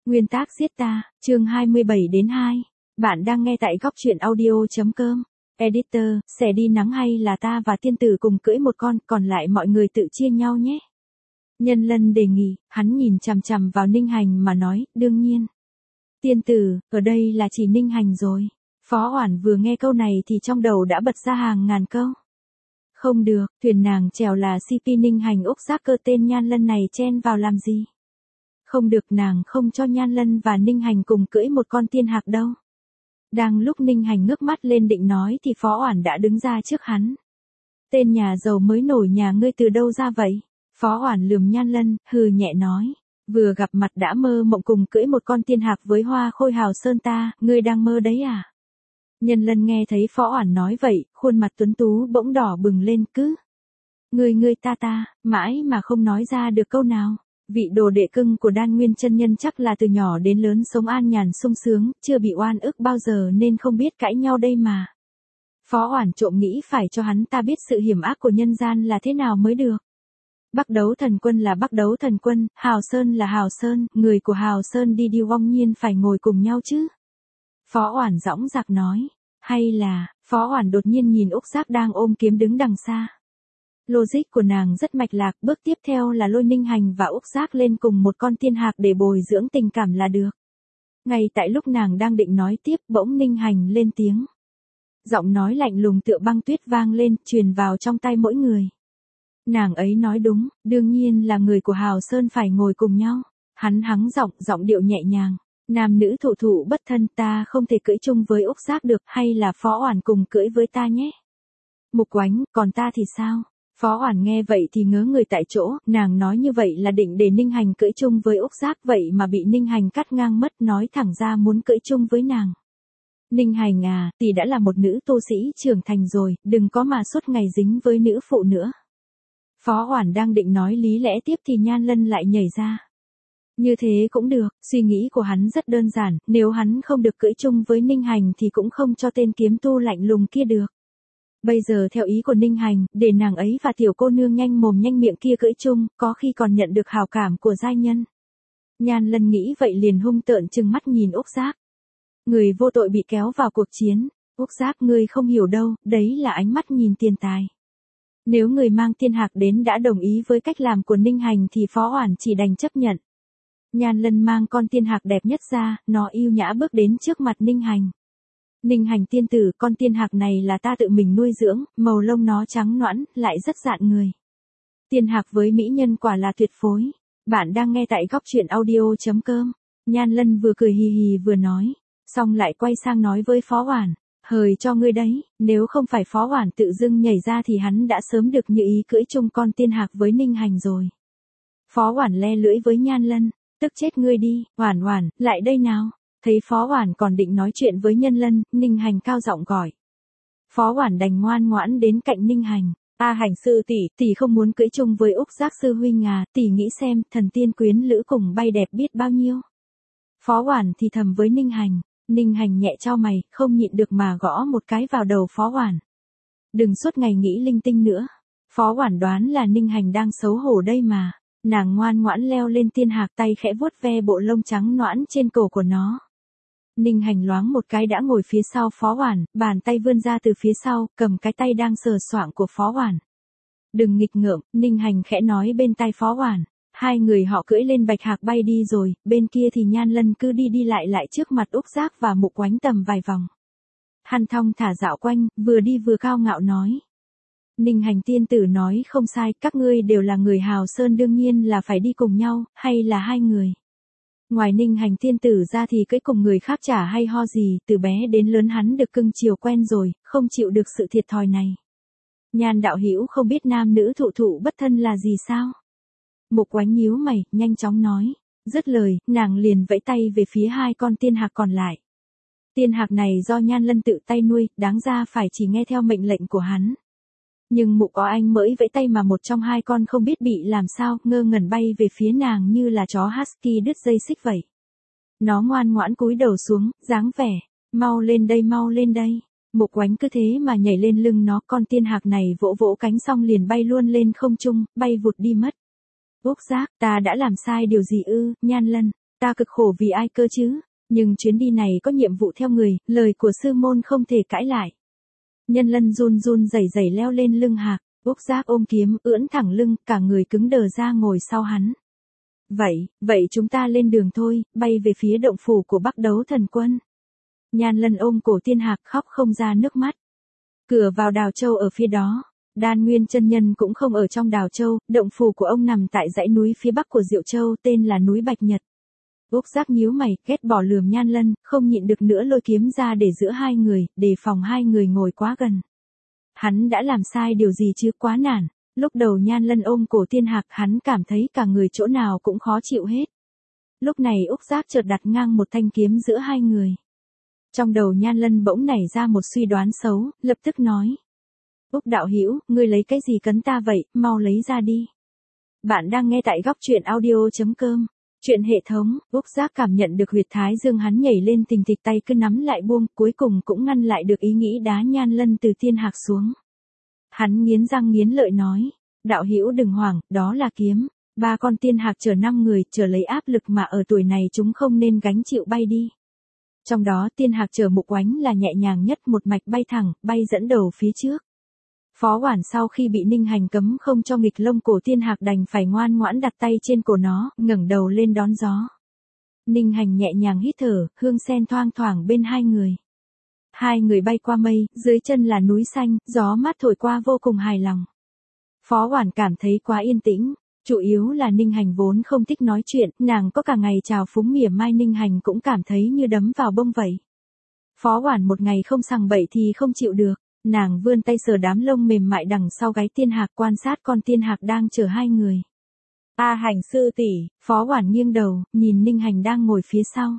Nguyên tác giết ta, chương 27-2. Bạn đang nghe tại góc truyện audio.com. Editor, sẽ đi nắng hay là ta và tiên tử cùng cưỡi một con, còn lại mọi người tự chia nhau nhé. Nhân Lân đề nghị, hắn nhìn chằm chằm vào Ninh Hành mà nói, đương nhiên. Tiên tử, ở đây là chỉ Ninh Hành rồi. Phó Oản vừa nghe câu này thì trong đầu đã bật ra hàng ngàn câu. Không được, thuyền nàng chèo là CP Ninh Hành Úc Giác Cơ, tên Nhan Lân này chen vào làm gì? Không được, nàng không cho Nhan Lân và Ninh Hành cùng cưỡi một con tiên hạc đâu. Đang lúc Ninh Hành ngước mắt lên định nói thì Phó Oản đã đứng ra trước hắn. Tên nhà giàu mới nổi nhà ngươi từ đâu ra vậy? Phó Oản lườm Nhan Lân, hừ nhẹ nói. Vừa gặp mặt đã mơ mộng cùng cưỡi một con tiên hạc với Hoa Khôi Hào Sơn ta, ngươi đang mơ đấy à? Nhân Lân nghe thấy Phó Oản nói vậy, khuôn mặt tuấn tú bỗng đỏ bừng lên, cứ ngươi ta, mãi mà không nói ra được câu nào. Vị đồ đệ cưng của Đan Nguyên chân nhân chắc là từ nhỏ đến lớn sống an nhàn sung sướng, chưa bị oan ức bao giờ nên không biết cãi nhau đây mà. Phó Oản trộm nghĩ phải cho hắn ta biết sự hiểm ác của nhân gian là thế nào mới được. Bắc Đấu Thần Quân là Bắc Đấu Thần Quân, Hào Sơn là Hào Sơn, người của Hào Sơn đi vong nhiên phải ngồi cùng nhau chứ. Phó Oản dõng dạc nói, hay là, Phó Oản đột nhiên nhìn Úc Giác đang ôm kiếm đứng đằng xa. Logic của nàng rất mạch lạc, bước tiếp theo là lôi Ninh Hành và Úc Giác lên cùng một con tiên hạc để bồi dưỡng tình cảm là được. Ngay tại lúc nàng đang định nói tiếp, bỗng Ninh Hành lên tiếng. Giọng nói lạnh lùng tựa băng tuyết vang lên, truyền vào trong tai mỗi người. Nàng ấy nói đúng, đương nhiên là người của Hào Sơn phải ngồi cùng nhau. Hắn hắng giọng điệu nhẹ nhàng. Nam nữ thụ thụ bất thân, ta không thể cưỡi chung với Úc Giác được, hay là Phó Oản cùng cưỡi với ta nhé. Mục Oánh, còn ta thì sao? Phó Oản nghe vậy thì ngớ người tại chỗ, nàng nói như vậy là định để Ninh Hành cưỡi chung với Úc Giác, vậy mà bị Ninh Hành cắt ngang mất, nói thẳng ra muốn cưỡi chung với nàng. Ninh Hành à, tỷ đã là một nữ tu sĩ trưởng thành rồi, đừng có mà suốt ngày dính với nữ phụ nữa. Phó Oản đang định nói lý lẽ tiếp thì Nhan Lân lại nhảy ra. Như thế cũng được, suy nghĩ của hắn rất đơn giản, nếu hắn không được cưỡi chung với Ninh Hành thì cũng không cho tên kiếm tu lạnh lùng kia được. Bây giờ theo ý của Ninh Hành, để nàng ấy và tiểu cô nương nhanh mồm nhanh miệng kia cưỡi chung, có khi còn nhận được hảo cảm của giai nhân. Nhan Lân nghĩ vậy liền hung tợn trừng mắt nhìn Úc Giác. Người vô tội bị kéo vào cuộc chiến, Úc Giác ngươi không hiểu đâu, đấy là ánh mắt nhìn tiền tài. Nếu người mang tiên hạc đến đã đồng ý với cách làm của Ninh Hành thì Phó Oản chỉ đành chấp nhận. Nhan Lân mang con tiên hạc đẹp nhất ra, nó yêu nhã bước đến trước mặt Ninh Hành. Ninh Hành tiên tử, con tiên hạc này là ta tự mình nuôi dưỡng, màu lông nó trắng nõn, lại rất dạn người. Tiên hạc với mỹ nhân quả là tuyệt phối. Bạn đang nghe tại góc truyện audio.com. Nhan Lân vừa cười hì hì vừa nói, xong lại quay sang nói với Phó Oản, hời cho ngươi đấy, nếu không phải Phó Oản tự dưng nhảy ra thì hắn đã sớm được như ý cưỡi chung con tiên hạc với Ninh Hành rồi. Phó Oản le lưỡi với Nhan Lân, tức chết ngươi đi, Oản Oản, lại đây nào. Thấy Phó Oản còn định nói chuyện với Nhân Lân, Ninh Hành cao giọng gọi. Phó Oản đành ngoan ngoãn đến cạnh Ninh Hành. A Hành sư tỷ không muốn cưỡi chung với Úc Giác sư huynh à, tỷ nghĩ xem, thần tiên quyến lữ cùng bay đẹp biết bao nhiêu. Phó Oản thì thầm với Ninh Hành. Ninh Hành nhẹ chau mày, không nhịn được mà gõ một cái vào đầu Phó Oản. Đừng suốt ngày nghĩ linh tinh nữa. Phó Oản đoán là Ninh Hành đang xấu hổ đây mà. Nàng ngoan ngoãn leo lên tiên hạc, tay khẽ vuốt ve bộ lông trắng nõn trên cổ của nó. Ninh Hành loáng một cái đã ngồi phía sau Phó Oản, bàn tay vươn ra từ phía sau, cầm cái tay đang sờ soạng của Phó Oản. Đừng nghịch ngợm, Ninh Hành khẽ nói bên tai Phó Oản. Hai người họ cưỡi lên bạch hạc bay đi rồi, bên kia thì Nhan Lân cứ đi lại trước mặt Úc Giác và Mục Oánh tầm vài vòng. Hắn thong thả dạo quanh, vừa đi vừa cao ngạo nói. Ninh Hành tiên tử nói không sai, các ngươi đều là người Hào Sơn, đương nhiên là phải đi cùng nhau, hay là hai người. Ngoài Ninh Hành tiên tử ra thì cưỡi cùng người khác chả hay ho gì, từ bé đến lớn hắn được cưng chiều quen rồi, không chịu được sự thiệt thòi này. Nhan đạo hữu không biết nam nữ thụ thụ bất thân là gì sao? Mục Oánh nhíu mày, nhanh chóng nói. Dứt lời, nàng liền vẫy tay về phía hai con tiên hạc còn lại. Tiên hạc này do Nhan Lân tự tay nuôi, đáng ra phải chỉ nghe theo mệnh lệnh của hắn. Nhưng Mục Có Anh mới vẫy tay mà một trong hai con không biết bị làm sao, ngơ ngẩn bay về phía nàng như là chó husky đứt dây xích vậy. Nó ngoan ngoãn cúi đầu xuống, dáng vẻ, mau lên đây. Mục Oánh cứ thế mà nhảy lên lưng nó, con tiên hạc này vỗ vỗ cánh xong liền bay luôn lên không trung, bay vụt đi mất. Úc Giác, ta đã làm sai điều gì ư? Nhan Lân. Ta cực khổ vì ai cơ chứ? Nhưng chuyến đi này có nhiệm vụ theo người, lời của sư môn không thể cãi lại. Nhân Lân run run rẩy rẩy leo lên lưng Hạc, Úc Giác ôm kiếm, ưỡn thẳng lưng, cả người cứng đờ ra ngồi sau hắn. Vậy chúng ta lên đường thôi, bay về phía động phủ của Bắc Đấu Thần Quân. Nhan Lân ôm cổ Tiên Hạc khóc không ra nước mắt. Cửa vào Đào Châu ở phía đó. Đan Nguyên chân nhân cũng không ở trong Đào Châu, động phủ của ông nằm tại dãy núi phía bắc của Diệu Châu tên là núi Bạch Nhật. Úc Giác nhíu mày, ghét bỏ lườm Nhan Lân, không nhịn được nữa lôi kiếm ra để giữa hai người, đề phòng hai người ngồi quá gần. Hắn đã làm sai điều gì chứ, quá nản. Lúc đầu Nhan Lân ôm cổ Tiên Hạc, hắn cảm thấy cả người chỗ nào cũng khó chịu hết. Lúc này Úc Giác chợt đặt ngang một thanh kiếm giữa hai người. Trong đầu Nhan Lân bỗng nảy ra một suy đoán xấu, lập tức nói. Úc đạo hữu, ngươi lấy cái gì cấn ta vậy, mau lấy ra đi. Bạn đang nghe tại góc truyện audio.com. Chuyện hệ thống. Úc Giác cảm nhận được huyệt thái dương hắn nhảy lên thình thịch, tay cứ nắm lại buông, cuối cùng cũng ngăn lại được ý nghĩ đá Nhan Lân từ Tiên Hạc xuống. Hắn nghiến răng nghiến lợi nói, đạo hữu đừng hoảng, đó là kiếm. 3 con Tiên Hạc chở 5 người, chở lấy áp lực mà ở tuổi này chúng không nên gánh chịu bay đi. Trong đó Tiên Hạc chở Mục Oánh là nhẹ nhàng nhất, một mạch bay thẳng, bay dẫn đầu phía trước. Phó Hoản sau khi bị Ninh Hành cấm không cho nghịch lông cổ Tiên Hạc đành phải ngoan ngoãn đặt tay trên cổ nó, ngẩng đầu lên đón gió. Ninh Hành nhẹ nhàng hít thở, hương sen thoang thoảng bên hai người. Hai người bay qua mây, dưới chân là núi xanh, gió mát thổi qua vô cùng hài lòng. Phó Hoản cảm thấy quá yên tĩnh, chủ yếu là Ninh Hành vốn không thích nói chuyện, nàng có cả ngày chào phúng mỉa mai Ninh Hành cũng cảm thấy như đấm vào bông vậy. Phó Hoản một ngày không sằng bậy thì không chịu được. Nàng vươn tay sờ đám lông mềm mại đằng sau gáy Tiên Hạc, quan sát con Tiên Hạc đang chở hai người. A Hành sư tỷ, Phó Hoản nghiêng đầu, nhìn Ninh Hành đang ngồi phía sau.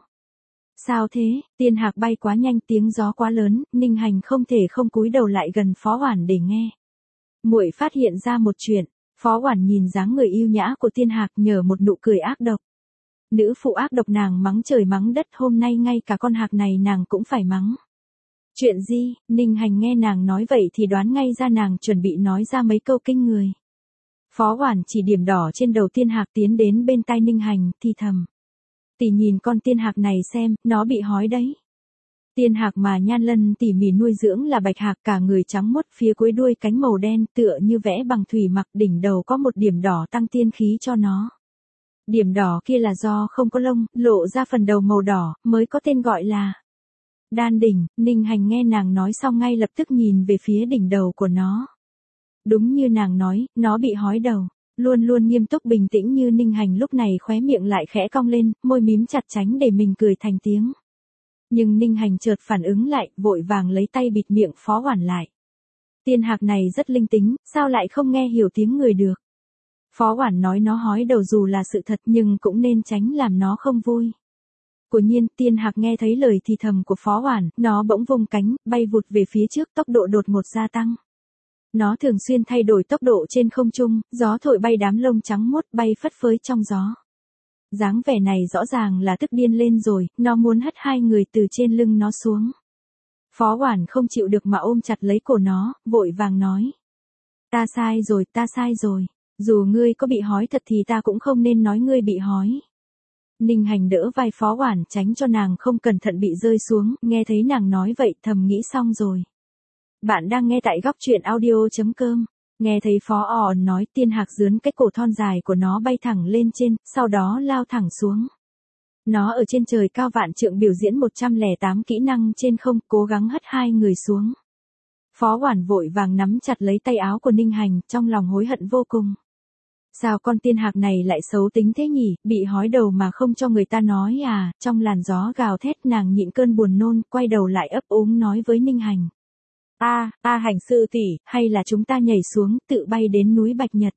Sao thế, Tiên Hạc bay quá nhanh, tiếng gió quá lớn, Ninh Hành không thể không cúi đầu lại gần Phó Hoản để nghe. Muội phát hiện ra một chuyện. Phó Hoản nhìn dáng người yêu nhã của Tiên Hạc, nhờ một nụ cười ác độc. Nữ phụ ác độc, nàng mắng trời mắng đất, hôm nay ngay cả con Hạc này nàng cũng phải mắng. Chuyện gì? Ninh Hành nghe nàng nói vậy thì đoán ngay ra nàng chuẩn bị nói ra mấy câu kinh người. Phó Hoản chỉ điểm đỏ trên đầu Tiên Hạc tiến đến bên tai Ninh Hành, thì thầm. Tỷ nhìn con Tiên Hạc này xem, nó bị hói đấy. Tiên Hạc mà Nhan Lân tỉ mỉ nuôi dưỡng là Bạch Hạc, cả người trắng muốt, phía cuối đuôi cánh màu đen, tựa như vẽ bằng thủy mặc, đỉnh đầu có một điểm đỏ tăng tiên khí cho nó. Điểm đỏ kia là do không có lông, lộ ra phần đầu màu đỏ, mới có tên gọi là Đan đỉnh. Ninh Hành nghe nàng nói xong ngay lập tức nhìn về phía đỉnh đầu của nó. Đúng như nàng nói, nó bị hói đầu. Luôn luôn nghiêm túc bình tĩnh như Ninh Hành lúc này khóe miệng lại khẽ cong lên, môi mím chặt tránh để mình cười thành tiếng. Nhưng Ninh Hành chợt phản ứng lại, vội vàng lấy tay bịt miệng Phó Hoản lại. Tiên Hạc này rất linh tính, sao lại không nghe hiểu tiếng người được. Phó Hoản nói nó hói đầu dù là sự thật, nhưng cũng nên tránh làm nó không vui. Quả nhiên, Tiên Hạc nghe thấy lời thì thầm của Phó Hoản, nó bỗng vung cánh, bay vụt về phía trước, tốc độ đột ngột gia tăng. Nó thường xuyên thay đổi tốc độ trên không trung, gió thổi bay đám lông trắng muốt bay phất phới trong gió. Dáng vẻ này rõ ràng là tức điên lên rồi, nó muốn hất hai người từ trên lưng nó xuống. Phó Hoản không chịu được mà ôm chặt lấy cổ nó, vội vàng nói. Ta sai rồi, dù ngươi có bị hói thật thì ta cũng không nên nói ngươi bị hói. Ninh Hành đỡ vai Phó Hoản tránh cho nàng không cẩn thận bị rơi xuống, nghe thấy nàng nói vậy thầm nghĩ xong rồi. Bạn đang nghe tại góc truyện audio.com. Nghe thấy Phó Òn nói, Tiên Hạc dướn cái cổ thon dài của nó bay thẳng lên trên, sau đó lao thẳng xuống. Nó ở trên trời cao vạn trượng biểu diễn 108 kỹ năng trên không, cố gắng hất hai người xuống. Phó Hoản vội vàng nắm chặt lấy tay áo của Ninh Hành, trong lòng hối hận vô cùng. Sao con Tiên Hạc này lại xấu tính thế nhỉ, bị hói đầu mà không cho người ta nói à. Trong làn gió gào thét, nàng nhịn cơn buồn nôn, quay đầu lại ấp úng nói với Ninh Hành. Hành sư tỷ, hay là chúng ta nhảy xuống, tự bay đến núi Bạch Nhật.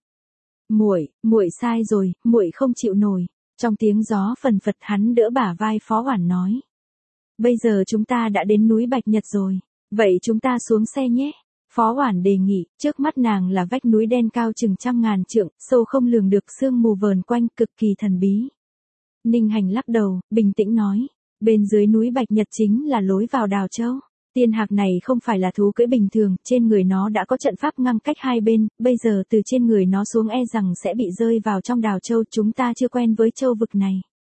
Muội sai rồi, muội không chịu nổi. Trong tiếng gió phần phật hắn đỡ bả vai Phó Hoản nói. Bây giờ chúng ta đã đến núi Bạch Nhật rồi, vậy chúng ta xuống xe nhé. Phó Hoản đề nghị, trước mắt nàng là vách núi đen cao chừng 100.000 trượng, sâu không lường được, sương mù vờn quanh, cực kỳ thần bí. Ninh Hành lắc đầu, bình tĩnh nói, bên dưới núi Bạch Nhật chính là lối vào Đào Châu. Tiên Hạc này không phải là thú cưỡi bình thường, trên người nó đã có trận pháp ngăn cách hai bên, bây giờ từ trên người nó xuống e rằng sẽ bị rơi vào trong Đào Châu, chúng ta chưa quen với châu vực này.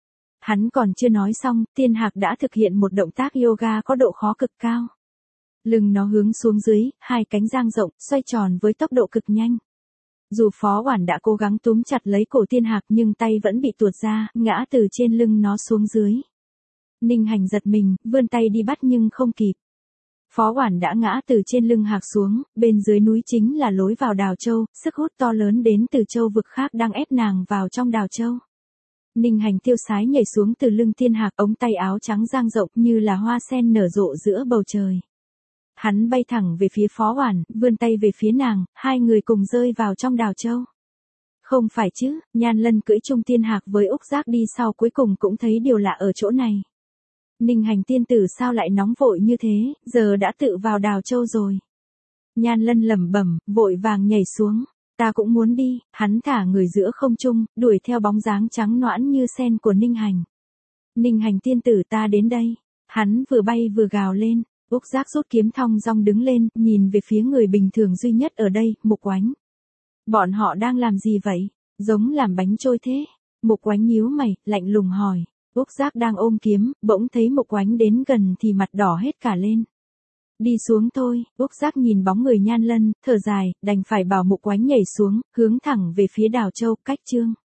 Hắn còn chưa nói xong, Tiên Hạc đã thực hiện một động tác yoga có độ khó cực cao. Lưng nó hướng xuống dưới, hai cánh dang rộng, xoay tròn với tốc độ cực nhanh. Dù Phó Oản đã cố gắng túm chặt lấy cổ Tiên Hạc nhưng tay vẫn bị tuột ra, ngã từ trên lưng nó xuống dưới. Ninh Hành giật mình, vươn tay đi bắt nhưng không kịp. Phó Oản đã ngã từ trên lưng Hạc xuống, bên dưới núi chính là lối vào Đào Châu, sức hút to lớn đến từ châu vực khác đang ép nàng vào trong Đào Châu. Ninh Hành tiêu sái nhảy xuống từ lưng Tiên Hạc, ống tay áo trắng dang rộng như là hoa sen nở rộ giữa bầu trời. Hắn bay thẳng về phía Phó Oản, vươn tay về phía nàng, hai người cùng rơi vào trong Đào Châu. Không phải chứ, Nhan Lân cưỡi chung Tiên Hạc với Úc Giác đi sau cuối cùng cũng thấy điều lạ ở chỗ này. Ninh Hành tiên tử sao lại nóng vội như thế, giờ đã tự vào Đào Châu rồi. Nhan Lân lẩm bẩm, vội vàng nhảy xuống. Ta cũng muốn đi, hắn thả người giữa không trung, đuổi theo bóng dáng trắng nõn như sen của Ninh Hành. Ninh Hành tiên tử ta đến đây. Hắn vừa bay vừa gào lên. Úc Giác rút kiếm thong dong đứng lên, nhìn về phía người bình thường duy nhất ở đây, Mục Oánh. Bọn họ đang làm gì vậy? Giống làm bánh trôi thế. Mục Oánh nhíu mày, lạnh lùng hỏi. Úc Giác đang ôm kiếm, bỗng thấy Mục Oánh đến gần thì mặt đỏ hết cả lên. Đi xuống thôi, Úc Giác nhìn bóng người Nhan Lân, thở dài, đành phải bảo Mục Oánh nhảy xuống, hướng thẳng về phía Đào Châu, cách chương.